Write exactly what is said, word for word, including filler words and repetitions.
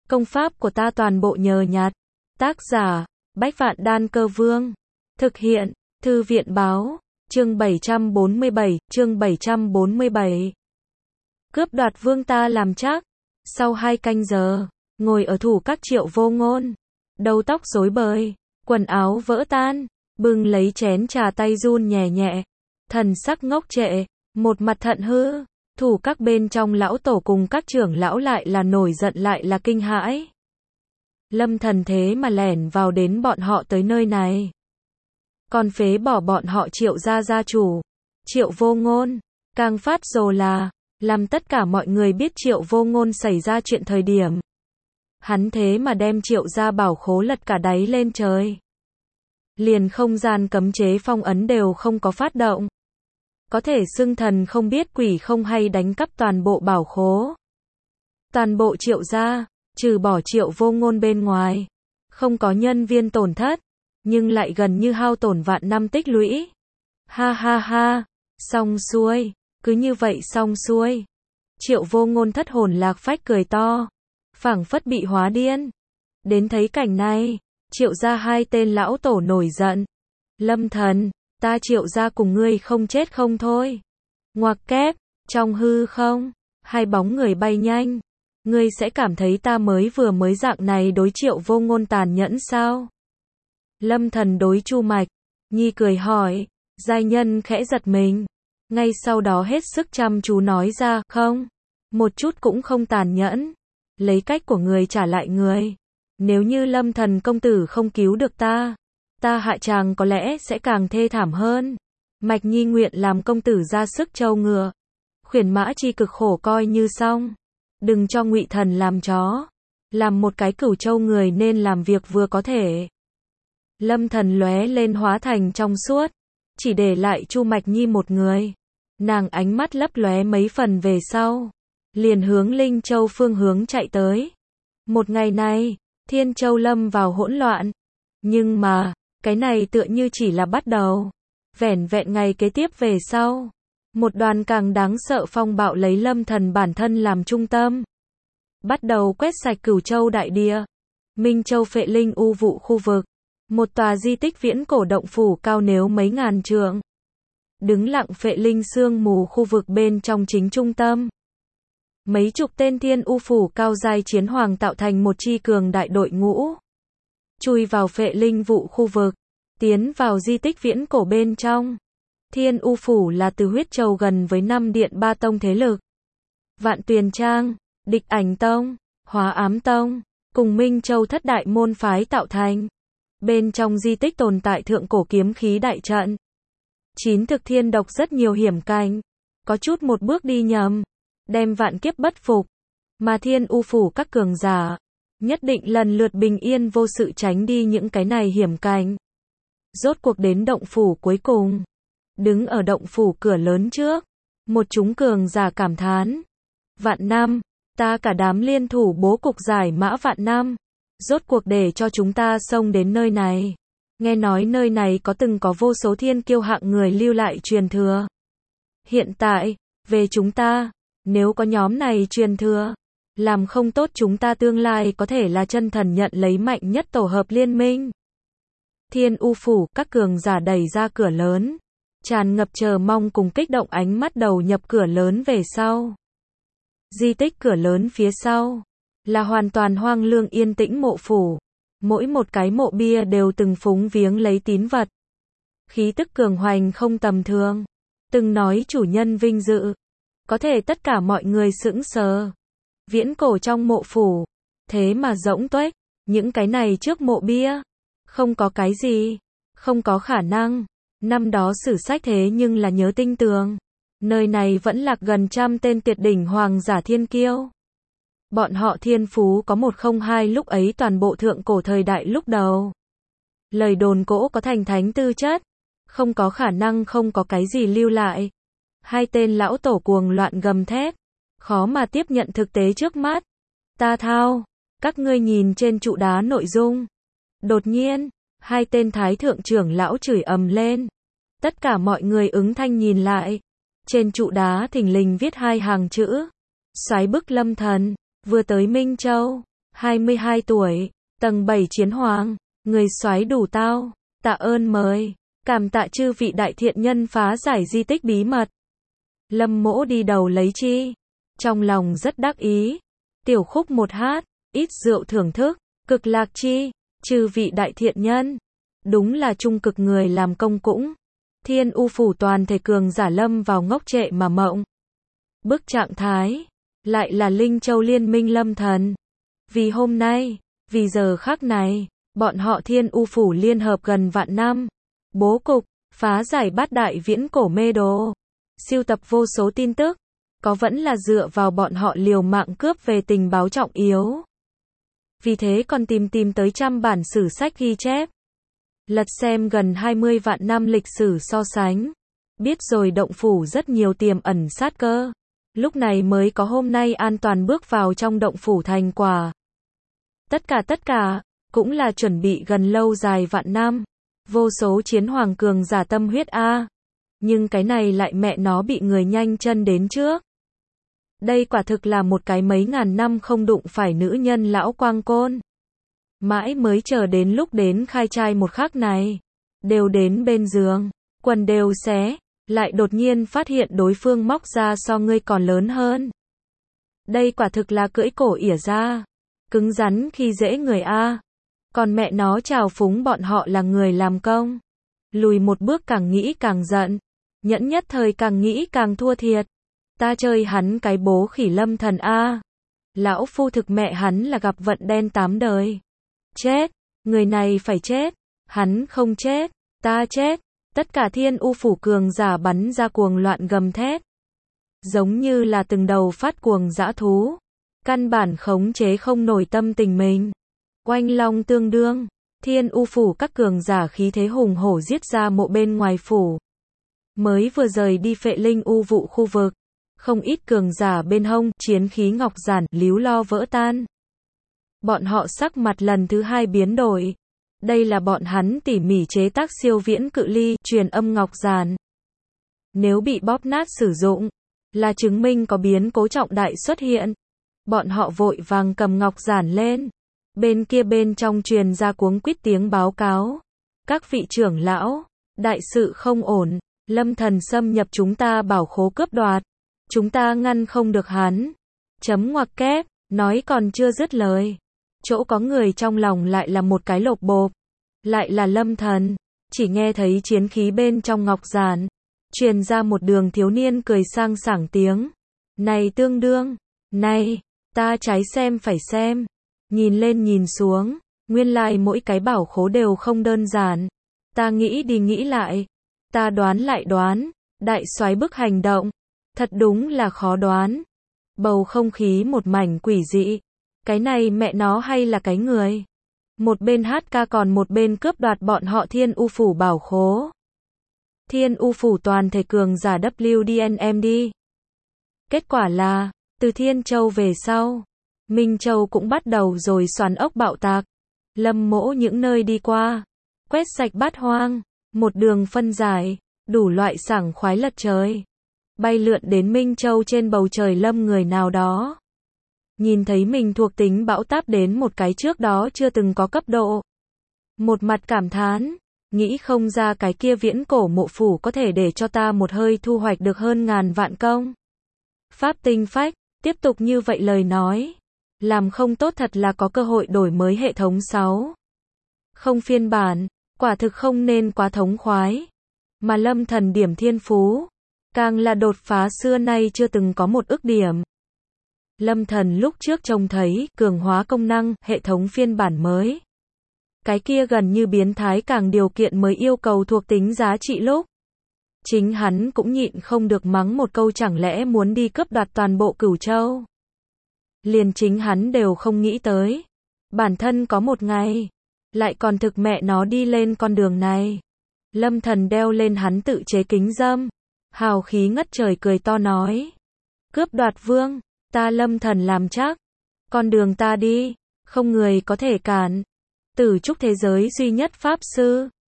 Công pháp của ta toàn bộ nhờ nhặt. Tác giả, Bách Vạn Đan Cơ Vương. Thực hiện, Thư viện Báo. Chương bảy trăm bốn mươi bảy, chương bảy trăm bốn mươi bảy. Cướp đoạt vương ta làm chắc. Sau hai canh giờ, ngồi ở thủ các Triệu Vô Ngôn. Đầu tóc rối bời, quần áo vỡ tan, bưng lấy chén trà tay run nhẹ nhẹ. Thần sắc ngốc trệ, một mặt thận hư. Thủ các bên trong lão tổ cùng các trưởng lão lại là nổi giận lại là kinh hãi. Lâm Thần thế mà lẻn vào đến bọn họ tới nơi này. Còn phế bỏ bọn họ Triệu gia gia chủ. Triệu Vô Ngôn. Càng phát rồ là, làm tất cả mọi người biết Triệu Vô Ngôn xảy ra chuyện thời điểm. Hắn thế mà đem Triệu gia bảo khố lật cả đáy lên trời. Liền không gian cấm chế phong ấn đều không có phát động. Có thể xưng thần không biết quỷ không hay đánh cắp toàn bộ bảo khố. Toàn bộ Triệu gia, trừ bỏ Triệu Vô Ngôn bên ngoài, không có nhân viên tổn thất, nhưng lại gần như hao tổn vạn năm tích lũy. Ha ha ha, xong xuôi, cứ như vậy xong xuôi. Triệu Vô Ngôn thất hồn lạc phách cười to, phảng phất bị hóa điên. Đến thấy cảnh này, Triệu gia hai tên lão tổ nổi giận. Lâm Thần, ta Triệu gia cùng ngươi không chết không thôi. Ngoặc kép, trong hư không, hai bóng người bay nhanh. Ngươi sẽ cảm thấy ta mới vừa mới dạng này đối Triệu Vô Ngôn tàn nhẫn sao? Lâm Thần đối Chu Mạch Nhi cười hỏi, giai nhân khẽ giật mình. Ngay sau đó hết sức chăm chú nói ra, không, một chút cũng không tàn nhẫn. Lấy cách của người trả lại người. Nếu như Lâm Thần công tử không cứu được ta, ta hạ tràng có lẽ sẽ càng thê thảm hơn. Mạch Nhi nguyện làm công tử ra sức trâu ngựa. Khuyển mã chi cực khổ coi như xong. Đừng cho Ngụy Thần làm chó. Làm một cái cửu châu người nên làm việc vừa có thể. Lâm Thần lóe lên hóa thành trong suốt. Chỉ để lại Chu Mạch Nhi một người. Nàng ánh mắt lấp lóe mấy phần về sau. Liền hướng Linh Châu phương hướng chạy tới. Một ngày này, Thiên Châu lâm vào hỗn loạn. Nhưng mà, cái này tựa như chỉ là bắt đầu. Vẻn vẹn ngày kế tiếp về sau. Một đoàn càng đáng sợ phong bạo lấy Lâm Thần bản thân làm trung tâm. Bắt đầu quét sạch Cửu Châu đại địa. Minh Châu Phệ Linh U vụ khu vực. Một tòa di tích viễn cổ động phủ cao nếu mấy ngàn trượng. Đứng lặng Phệ Linh sương mù khu vực bên trong chính trung tâm. Mấy chục tên thiên u phủ cao giai chiến hoàng tạo thành một chi cường đại đội ngũ. Chui vào Phệ Linh vụ khu vực. Tiến vào di tích viễn cổ bên trong. Thiên u phủ là từ huyết châu gần với năm điện ba tông thế lực. Vạn Tuyền Trang, Địch Ảnh Tông, Hóa Ám Tông, cùng Minh Châu thất đại môn phái tạo thành. Bên trong di tích tồn tại thượng cổ kiếm khí đại trận. Chín thực thiên độc rất nhiều hiểm cảnh. Có chút một bước đi nhầm. Đem vạn kiếp bất phục. Mà thiên u phủ các cường giả. Nhất định lần lượt bình yên vô sự tránh đi những cái này hiểm cảnh. Rốt cuộc đến động phủ cuối cùng. Đứng ở động phủ cửa lớn trước. Một chúng cường giả cảm thán. Vạn năm. Ta cả đám liên thủ bố cục giải mã vạn năm. Rốt cuộc để cho chúng ta xông đến nơi này. Nghe nói nơi này có từng có vô số thiên kiêu hạng người lưu lại truyền thừa. Hiện tại, về chúng ta, nếu có nhóm này truyền thừa, làm không tốt chúng ta tương lai có thể là chân thần nhận lấy mạnh nhất tổ hợp liên minh. Thiên u phủ, các cường giả đẩy ra cửa lớn. Tràn ngập chờ mong cùng kích động ánh mắt đầu nhập cửa lớn về sau. Di tích cửa lớn phía sau. Là hoàn toàn hoang lương yên tĩnh mộ phủ. Mỗi một cái mộ bia đều từng phúng viếng lấy tín vật. Khí tức cường hoành không tầm thường. Từng nói chủ nhân vinh dự. Có thể tất cả mọi người sững sờ. Viễn cổ trong mộ phủ. Thế mà rỗng tuếch. Những cái này trước mộ bia. Không có cái gì. Không có khả năng. Năm đó sử sách thế nhưng là nhớ tinh tường. Nơi này vẫn lạc gần trăm tên tuyệt đỉnh hoàng giả thiên kiêu. Bọn họ thiên phú có một không hai lúc ấy toàn bộ thượng cổ thời đại lúc đầu. Lời đồn cỗ có thành thánh tư chất. Không có khả năng không có cái gì lưu lại. Hai tên lão tổ cuồng loạn gầm thét. Khó mà tiếp nhận thực tế trước mắt. Ta thao. Các ngươi nhìn trên trụ đá nội dung. Đột nhiên, hai tên thái thượng trưởng lão chửi ầm lên. Tất cả mọi người ứng thanh nhìn lại. Trên trụ đá thình lình viết hai hàng chữ. Soái bức Lâm Thần. Vừa tới Minh Châu, hai mươi hai tuổi, tầng bảy chiến hoàng, người soái đủ tao, tạ ơn mời, cảm tạ chư vị đại thiện nhân phá giải di tích bí mật. Lâm Mỗ đi đầu lấy chi, trong lòng rất đắc ý, tiểu khúc một hát, ít rượu thưởng thức, cực lạc chi, chư vị đại thiện nhân, đúng là trung cực người làm công cũng. Thiên U phủ toàn thể cường giả lâm vào ngốc trệ mà mộng. Bức trạng thái, lại là Linh Châu liên minh lâm thần. Vì hôm nay, vì giờ khắc này, bọn họ Thiên U phủ liên hợp gần vạn năm, bố cục, phá giải bát đại viễn cổ mê đồ, siêu tập vô số tin tức, có vẫn là dựa vào bọn họ liều mạng cướp về tình báo trọng yếu. Vì thế còn tìm tìm tới trăm bản sử sách ghi chép. Lật xem gần hai mươi vạn năm lịch sử so sánh. Biết rồi động phủ rất nhiều tiềm ẩn sát cơ. Lúc này mới có hôm nay an toàn bước vào trong động phủ thành quả. Tất cả tất cả, cũng là chuẩn bị gần lâu dài vạn năm. Vô số chiến hoàng cường giả tâm huyết A. Nhưng cái này lại mẹ nó bị người nhanh chân đến trước. Đây quả thực là một cái mấy ngàn năm không đụng phải nữ nhân lão quang côn. Mãi mới chờ đến lúc đến khai trai một khắc này. Đều đến bên giường, quần đều xé, lại đột nhiên phát hiện đối phương móc ra so ngươi còn lớn hơn. Đây quả thực là cưỡi cổ ỉa ra. Cứng rắn khi dễ người A. Còn mẹ nó chào phúng bọn họ là người làm công. Lùi một bước càng nghĩ càng giận. Nhẫn nhất thời càng nghĩ càng thua thiệt. Ta chơi hắn cái bố khỉ lâm thần A. Lão phu thực mẹ hắn là gặp vận đen tám đời. Chết, người này phải chết, hắn không chết, ta chết. Tất cả Thiên U phủ cường giả bắn ra cuồng loạn gầm thét. Giống như là từng đầu phát cuồng dã thú. Căn bản khống chế không nổi tâm tình mình. Oanh long tương đương, Thiên U phủ các cường giả khí thế hùng hổ giết ra mộ bên ngoài phủ. Mới vừa rời đi Phệ Linh U vụ khu vực. Không ít cường giả bên hông, chiến khí ngọc giản, líu lo vỡ tan. Bọn họ sắc mặt lần thứ hai biến đổi. Đây là bọn hắn tỉ mỉ chế tác siêu viễn cự ly, truyền âm ngọc giản. Nếu bị bóp nát sử dụng, là chứng minh có biến cố trọng đại xuất hiện. Bọn họ vội vàng cầm ngọc giản lên. Bên kia bên trong truyền ra cuống quýt tiếng báo cáo. Các vị trưởng lão, đại sự không ổn, lâm thần xâm nhập chúng ta bảo khố cướp đoạt. Chúng ta ngăn không được hắn. Chấm ngoặc kép, nói còn chưa dứt lời. Chỗ có người trong lòng lại là một cái lộp bộp. Lại là lâm thần. Chỉ nghe thấy chiến khí bên trong ngọc giản. Truyền ra một đường thiếu niên cười sang sảng tiếng. Này tương đương. Này, ta trái xem phải xem. Nhìn lên nhìn xuống. Nguyên lai mỗi cái bảo khố đều không đơn giản. Ta nghĩ đi nghĩ lại. Ta đoán lại đoán. Đại soái bức hành động. Thật đúng là khó đoán. Bầu không khí một mảnh quỷ dị. Cái này mẹ nó hay là cái người. Một bên hát ca còn một bên cướp đoạt bọn họ Thiên U phủ bảo khố. Thiên U phủ toàn thể cường giả W D N M D. Kết quả là, từ Thiên Châu về sau, Minh Châu cũng bắt đầu rồi xoắn ốc bạo tạc. Lâm Mỗ những nơi đi qua, quét sạch bát hoang, một đường phân giải, đủ loại sảng khoái lật trời. Bay lượn đến Minh Châu trên bầu trời lâm người nào đó. Nhìn thấy mình thuộc tính bão táp đến một cái trước đó chưa từng có cấp độ. Một mặt cảm thán, nghĩ không ra cái kia viễn cổ mộ phủ có thể để cho ta một hơi thu hoạch được hơn ngàn vạn công. Pháp tinh phách, tiếp tục như vậy lời nói. Làm không tốt thật là có cơ hội đổi mới hệ thống sáu. Không phiên bản, quả thực không nên quá thống khoái. Mà lâm thần điểm thiên phú. Càng là đột phá xưa nay chưa từng có một ức điểm. Lâm thần lúc trước trông thấy, cường hóa công năng, hệ thống phiên bản mới. Cái kia gần như biến thái càng điều kiện mới yêu cầu thuộc tính giá trị lúc. Chính hắn cũng nhịn không được mắng một câu chẳng lẽ muốn đi cướp đoạt toàn bộ Cửu Châu. Liền chính hắn đều không nghĩ tới. Bản thân có một ngày, lại còn thực mẹ nó đi lên con đường này. Lâm thần đeo lên hắn tự chế kính dâm. Hào khí ngất trời cười to nói. Cướp đoạt vương, ta lâm thần làm chắc. Con đường ta đi, không người có thể cản. Tử trúc thế giới duy nhất pháp sư.